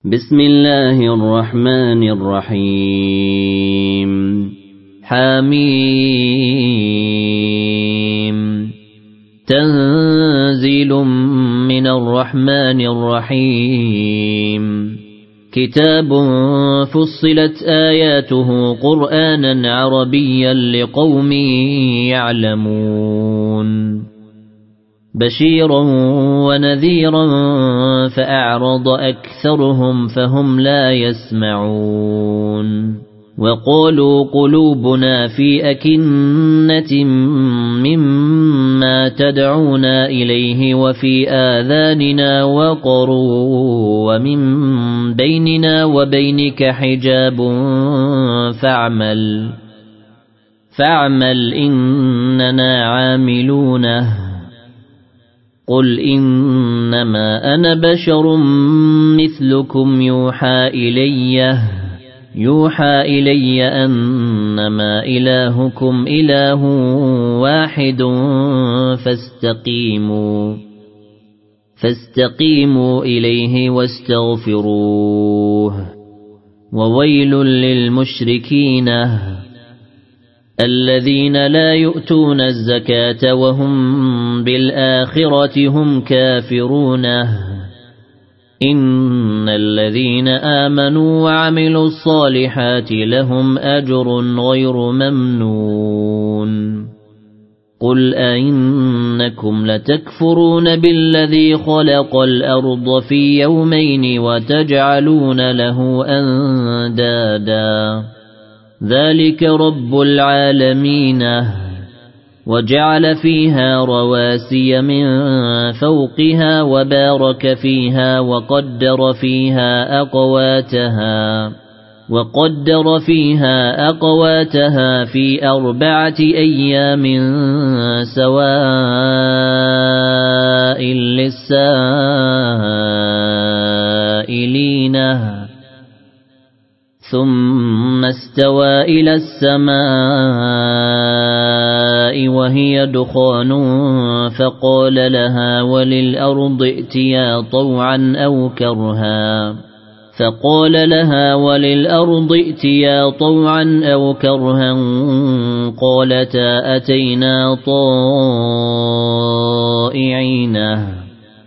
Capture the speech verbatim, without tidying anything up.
بسم الله الرحمن الرحيم حميم تنزيل من الرحمن الرحيم كتاب فصلت آياته قرآنا عربيا لقوم يعلمون بشيرا ونذيرا فأعرض أكثرهم فهم لا يسمعون وقالوا قلوبنا في أكنة مما تدعونا إليه وفي آذاننا وقر ومن بيننا وبينك حجاب فاعمل فاعمل إننا عاملونه قل إنما أنا بشر مثلكم يوحى إلي يوحى إلي أنما إلهكم إله واحد فاستقيموا فاستقيموا إليه واستغفروه وويل للمشركين الذين لا يؤتون الزكاة وهم بالآخرة هم كافرون إن الذين آمنوا وعملوا الصالحات لهم أجر غير ممنون قل أئنكم لتكفرون بالذي خلق الأرض في يومين وتجعلون له أندادا ذلك رب العالمين وجعل فيها رواسي من فوقها وبارك فيها وقدر فيها أقواتها وقدر فيها أقواتها في أربعة أيام سواء للسائلين ثم استوى إلى السماء وهي دخان فقال لها وللأرض ائتيا طوعا أو كرها فقال لها وللأرض ائتيا طوعا أو كرها قالتا أتينا طائعين